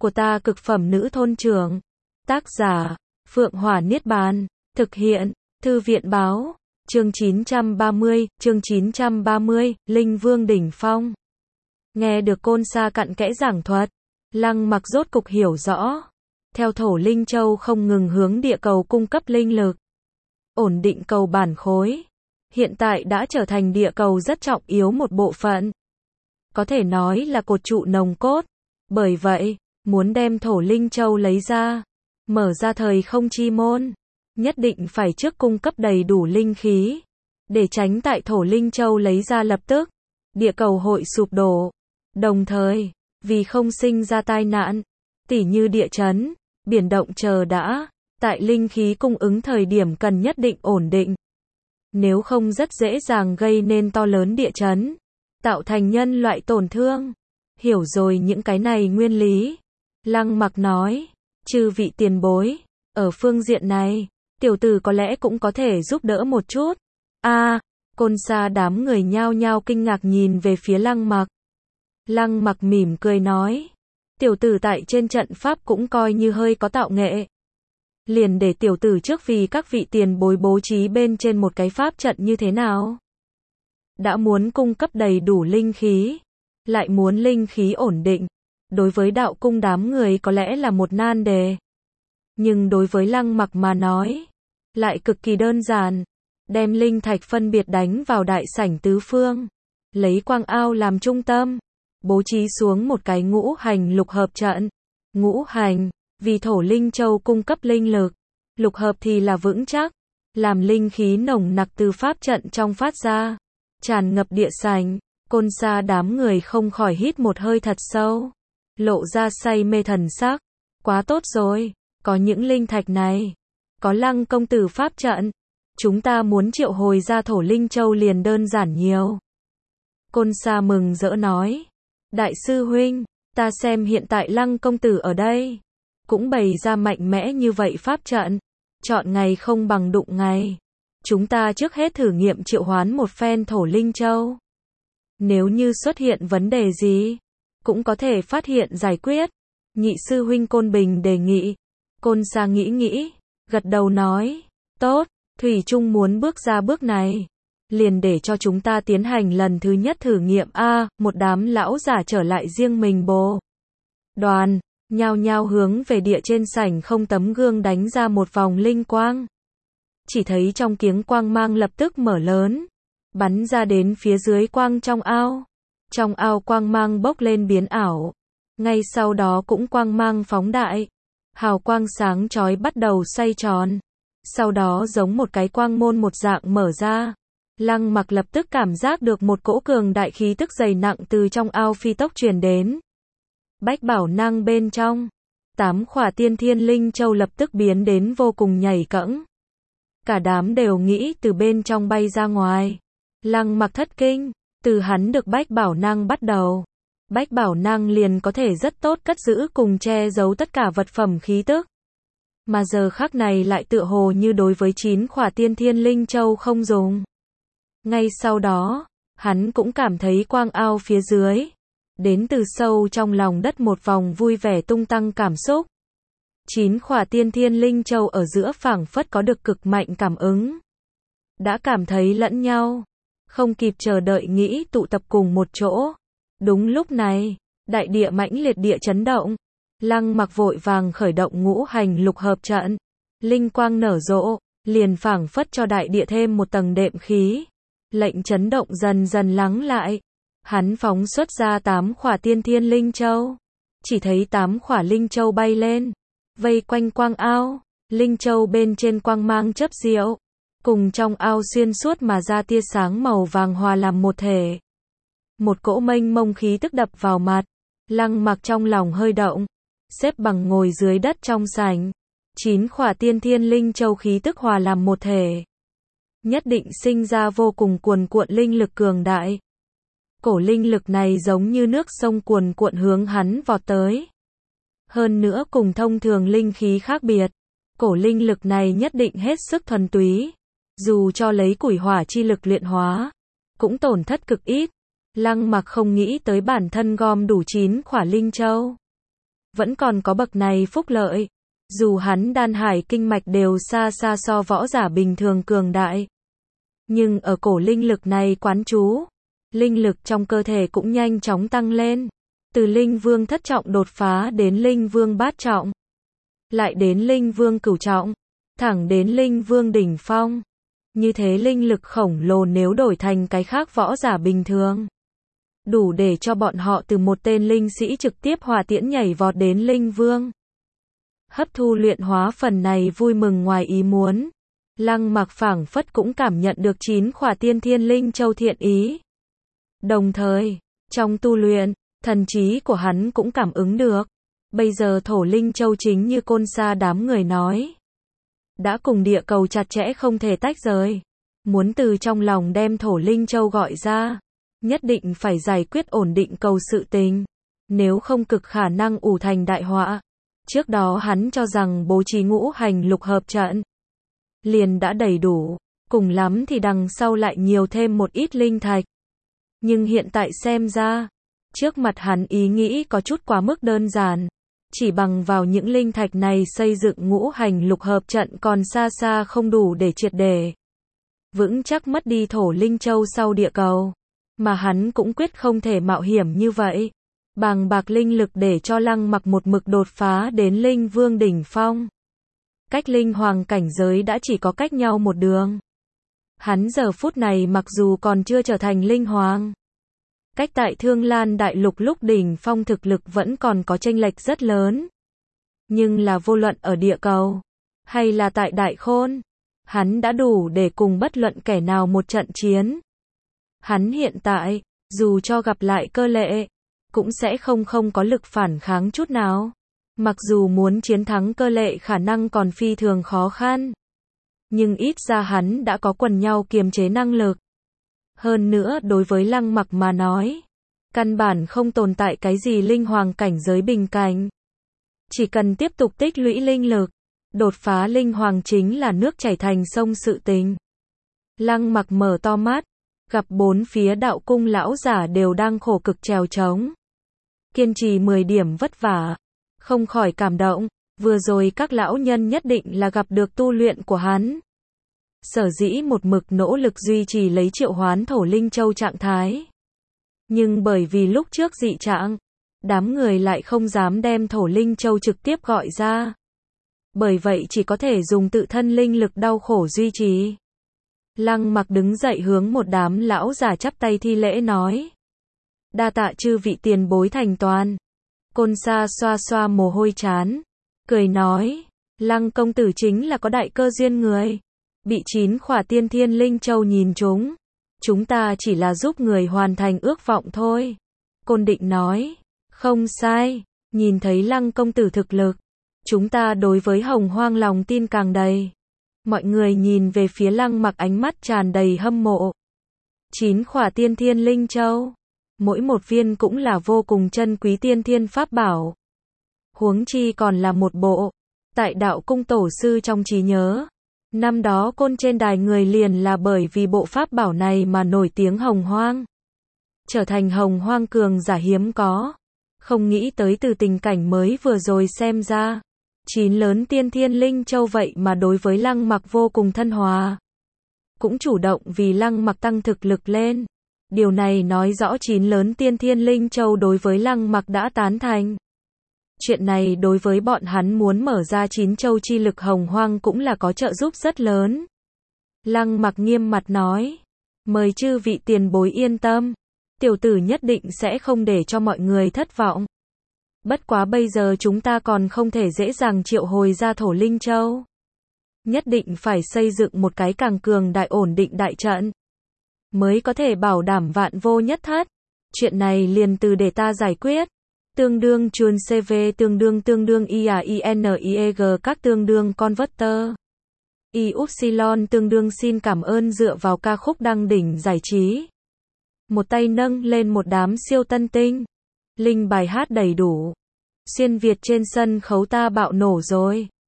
của ta cực phẩm nữ thôn trưởng. Tác giả, Phượng Hỏa Niết Bàn. Thực hiện, Thư viện báo. Chương 930, Linh Vương đỉnh phong. Nghe được Côn Sa cặn kẽ giảng thuật, Lăng Mặc rốt cục hiểu rõ. Theo Thổ Linh Châu không ngừng hướng địa cầu cung cấp linh lực, ổn định cầu bản khối, hiện tại đã trở thành địa cầu rất trọng yếu một bộ phận. Có thể nói là cột trụ nòng cốt. Bởi vậy, muốn đem Thổ Linh Châu lấy ra, mở ra thời không chi môn, nhất định phải trước cung cấp đầy đủ linh khí, để tránh tại Thổ Linh Châu lấy ra lập tức, địa cầu hội sụp đổ. Đồng thời, vì không sinh ra tai nạn, tỉ như địa chấn, biển động chờ đã, tại linh khí cung ứng thời điểm cần nhất định ổn định. Nếu không rất dễ dàng gây nên to lớn địa chấn, tạo thành nhân loại tổn thương. Hiểu rồi những cái này nguyên lý, Lăng Mặc nói, chư vị tiền bối, ở phương diện này, tiểu tử có lẽ cũng có thể giúp đỡ một chút. Côn Sa đám người nhao nhao kinh ngạc nhìn về phía Lăng Mặc. Lăng Mặc mỉm cười nói, tiểu tử tại trên trận pháp cũng coi như hơi có tạo nghệ. Liền để tiểu tử trước vì các vị tiền bối bố trí bên trên một cái pháp trận như thế nào. Đã muốn cung cấp đầy đủ linh khí, lại muốn linh khí ổn định, đối với đạo cung đám người có lẽ là một nan đề. Nhưng đối với Lăng Mặc mà nói, lại cực kỳ đơn giản. Đem linh thạch phân biệt đánh vào đại sảnh tứ phương, lấy quang ao làm trung tâm, bố trí xuống một cái ngũ hành lục hợp trận. Ngũ hành, vì Thổ Linh Châu cung cấp linh lực, lục hợp thì là vững chắc, làm linh khí nồng nặc từ pháp trận trong phát ra, tràn ngập địa sảnh. Côn Sa đám người không khỏi hít một hơi thật sâu, lộ ra say mê thần sắc. Quá tốt rồi, có những linh thạch này, có Lăng công tử pháp trận, chúng ta muốn triệu hồi ra Thổ Linh Châu liền đơn giản nhiều. Côn Sa mừng rỡ nói, đại sư huynh, ta xem hiện tại Lăng công tử ở đây, cũng bày ra mạnh mẽ như vậy pháp trận, chọn ngày không bằng đụng ngày. Chúng ta trước hết thử nghiệm triệu hoán một phen Thổ Linh Châu. Nếu như xuất hiện vấn đề gì, cũng có thể phát hiện giải quyết. Nhị sư huynh Côn Bình đề nghị. Côn Sa nghĩ, gật đầu nói, tốt, thủy chung muốn bước ra bước này, liền để cho chúng ta tiến hành lần thứ nhất thử nghiệm. Một đám lão giả trở lại riêng mình bồ đoàn, nhao nhao hướng về địa trên sảnh không tấm gương đánh ra một vòng linh quang. Chỉ thấy trong kiếng quang mang lập tức mở lớn, bắn ra đến phía dưới quang trong ao. Trong ao quang mang bốc lên biến ảo, ngay sau đó cũng quang mang phóng đại, hào quang sáng chói bắt đầu xoay tròn. Sau đó giống một cái quang môn một dạng mở ra. Lăng Mặc lập tức cảm giác được một cỗ cường đại khí tức dày nặng từ trong ao phi tốc truyền đến. Bách bảo năng bên trong, 8 khỏa tiên thiên linh châu lập tức biến đến vô cùng nhảy cẫng. Cả đám đều nghĩ từ bên trong bay ra ngoài. Lăng Mặc thất kinh, từ hắn được bách bảo năng bắt đầu, bách bảo năng liền có thể rất tốt cất giữ cùng che giấu tất cả vật phẩm khí tức. Mà giờ khắc này lại tựa hồ như đối với 9 khỏa tiên thiên linh châu không dùng. Ngay sau đó, hắn cũng cảm thấy quang ao phía dưới, đến từ sâu trong lòng đất một vòng vui vẻ tung tăng cảm xúc. 9 khỏa tiên thiên linh châu ở giữa phảng phất có được cực mạnh cảm ứng. Đã cảm thấy lẫn nhau, không kịp chờ đợi nghĩ tụ tập cùng một chỗ. Đúng lúc này, đại địa mãnh liệt địa chấn động. Lăng Mặc vội vàng khởi động ngũ hành lục hợp trận, linh quang nở rộ, liền phảng phất cho đại địa thêm một tầng đệm khí. Lệnh chấn động dần dần lắng lại. Hắn phóng xuất ra 8 khỏa tiên thiên linh châu. Chỉ thấy 8 khỏa linh châu bay lên, vây quanh quang ao. Linh châu bên trên quang mang chớp diệu, cùng trong ao xuyên suốt mà ra tia sáng màu vàng hòa làm một thể. Một cỗ mênh mông khí tức đập vào mặt. Lăng Mặc trong lòng hơi động, xếp bằng ngồi dưới đất trong sảnh. 9 khỏa tiên thiên linh châu khí tức hòa làm một thể, nhất định sinh ra vô cùng cuồn cuộn linh lực cường đại. Cổ linh lực này giống như nước sông cuồn cuộn hướng hắn vọt tới. Hơn nữa cùng thông thường linh khí khác biệt, cổ linh lực này nhất định hết sức thuần túy. Dù cho lấy củi hỏa chi lực luyện hóa, cũng tổn thất cực ít. Lăng Mặc không nghĩ tới bản thân gom đủ 9 khỏa linh châu, vẫn còn có bậc này phúc lợi. Dù hắn đan hải kinh mạch đều xa xa so võ giả bình thường cường đại. Nhưng ở cổ linh lực này quán trú, linh lực trong cơ thể cũng nhanh chóng tăng lên. Từ linh vương thất trọng đột phá đến linh vương bát trọng. Lại đến linh vương cửu trọng. Thẳng đến linh vương đỉnh phong. Như thế linh lực khổng lồ nếu đổi thành cái khác võ giả bình thường. Đủ để cho bọn họ từ một tên linh sĩ trực tiếp hỏa tiễn nhảy vọt đến linh vương. Hấp thu luyện hóa phần này vui mừng ngoài ý muốn. Lăng Mặc phảng phất cũng cảm nhận được 9 khỏa tiên thiên linh châu thiện ý. Đồng thời, trong tu luyện, thần trí của hắn cũng cảm ứng được. Bây giờ thổ linh châu chính như Côn Sa đám người nói. Đã cùng địa cầu chặt chẽ không thể tách rời. Muốn từ trong lòng đem thổ linh châu gọi ra. Nhất định phải giải quyết ổn định cầu sự tình. Nếu không cực khả năng ủ thành đại họa. Trước đó hắn cho rằng bố trí ngũ hành lục hợp trận liền đã đầy đủ, cùng lắm thì đằng sau lại nhiều thêm một ít linh thạch. Nhưng hiện tại xem ra, trước mặt hắn ý nghĩ có chút quá mức đơn giản. Chỉ bằng vào những linh thạch này xây dựng ngũ hành lục hợp trận còn xa xa không đủ để triệt để vững chắc mất đi thổ linh châu sau địa cầu. Mà hắn cũng quyết không thể mạo hiểm như vậy. Bàng bạc linh lực để cho Lăng Mặc một mực đột phá đến linh vương đỉnh phong. Cách linh hoàng cảnh giới đã chỉ có cách nhau một đường. Hắn giờ phút này mặc dù còn chưa trở thành linh hoàng. Cách tại Thương Lan Đại Lục lúc đỉnh phong thực lực vẫn còn có chênh lệch rất lớn. Nhưng là vô luận ở địa cầu, hay là tại Đại Khôn, hắn đã đủ để cùng bất luận kẻ nào một trận chiến. Hắn hiện tại, dù cho gặp lại Cơ Lệ, cũng sẽ không có lực phản kháng chút nào. Mặc dù muốn chiến thắng Cơ Lệ khả năng còn phi thường khó khăn. Nhưng ít ra hắn đã có quần nhau kiềm chế năng lực. Hơn nữa đối với Lăng Mặc mà nói, căn bản không tồn tại cái gì linh hoàng cảnh giới bình cảnh. Chỉ cần tiếp tục tích lũy linh lực, đột phá linh hoàng chính là nước chảy thành sông sự tình. Lăng Mặc mở to mắt, gặp bốn phía đạo cung lão giả đều đang khổ cực trèo trống. Kiên trì 10 điểm vất vả, không khỏi cảm động, vừa rồi các lão nhân nhất định là gặp được tu luyện của hắn. Sở dĩ một mực nỗ lực duy trì lấy triệu hoán thổ linh châu trạng thái. Nhưng bởi vì lúc trước dị trạng, đám người lại không dám đem thổ linh châu trực tiếp gọi ra. Bởi vậy chỉ có thể dùng tự thân linh lực đau khổ duy trì. Lăng Mặc đứng dậy hướng một đám lão giả chắp tay thi lễ nói. Đa tạ chư vị tiền bối thành toàn. Côn Sa xoa xoa mồ hôi trán, cười nói, Lăng công tử chính là có đại cơ duyên người. Bị 9 khỏa tiên thiên linh châu nhìn trúng. Chúng ta chỉ là giúp người hoàn thành ước vọng thôi. Côn Định nói, không sai, nhìn thấy Lăng công tử thực lực. Chúng ta đối với Hồng Hoang lòng tin càng đầy. Mọi người nhìn về phía Lăng Mặc ánh mắt tràn đầy hâm mộ. 9 khỏa tiên thiên linh châu. Mỗi một viên cũng là vô cùng chân quý tiên thiên pháp bảo. Huống chi còn là một bộ. Tại đạo cung tổ sư trong trí nhớ. Năm đó Côn trên đài người liền là bởi vì bộ pháp bảo này mà nổi tiếng Hồng Hoang. Trở thành Hồng Hoang cường giả hiếm có. Không nghĩ tới từ tình cảnh mới vừa rồi xem ra. 9 lớn tiên thiên linh châu vậy mà đối với Lăng Mặc vô cùng thân hòa. Cũng chủ động vì Lăng Mặc tăng thực lực lên. Điều này nói rõ 9 lớn tiên thiên linh châu đối với Lăng Mặc đã tán thành. Chuyện này đối với bọn hắn muốn mở ra 9 châu chi lực Hồng Hoang cũng là có trợ giúp rất lớn. Lăng Mặc nghiêm mặt nói, mời chư vị tiền bối yên tâm, tiểu tử nhất định sẽ không để cho mọi người thất vọng. Bất quá bây giờ chúng ta còn không thể dễ dàng triệu hồi ra thổ linh châu. Nhất định phải xây dựng một cái càng cường đại ổn định đại trận, mới có thể bảo đảm vạn vô nhất thất. Chuyện này liền từ để ta giải quyết. Tương đương chuồn CV tương đương IAINIEG các tương đương converter. Y-upsilon tương đương xin cảm ơn dựa vào ca khúc đăng đỉnh giải trí. Một tay nâng lên một đám siêu tân tinh. Linh bài hát đầy đủ. Xuyên Việt trên sân khấu ta bạo nổ rồi.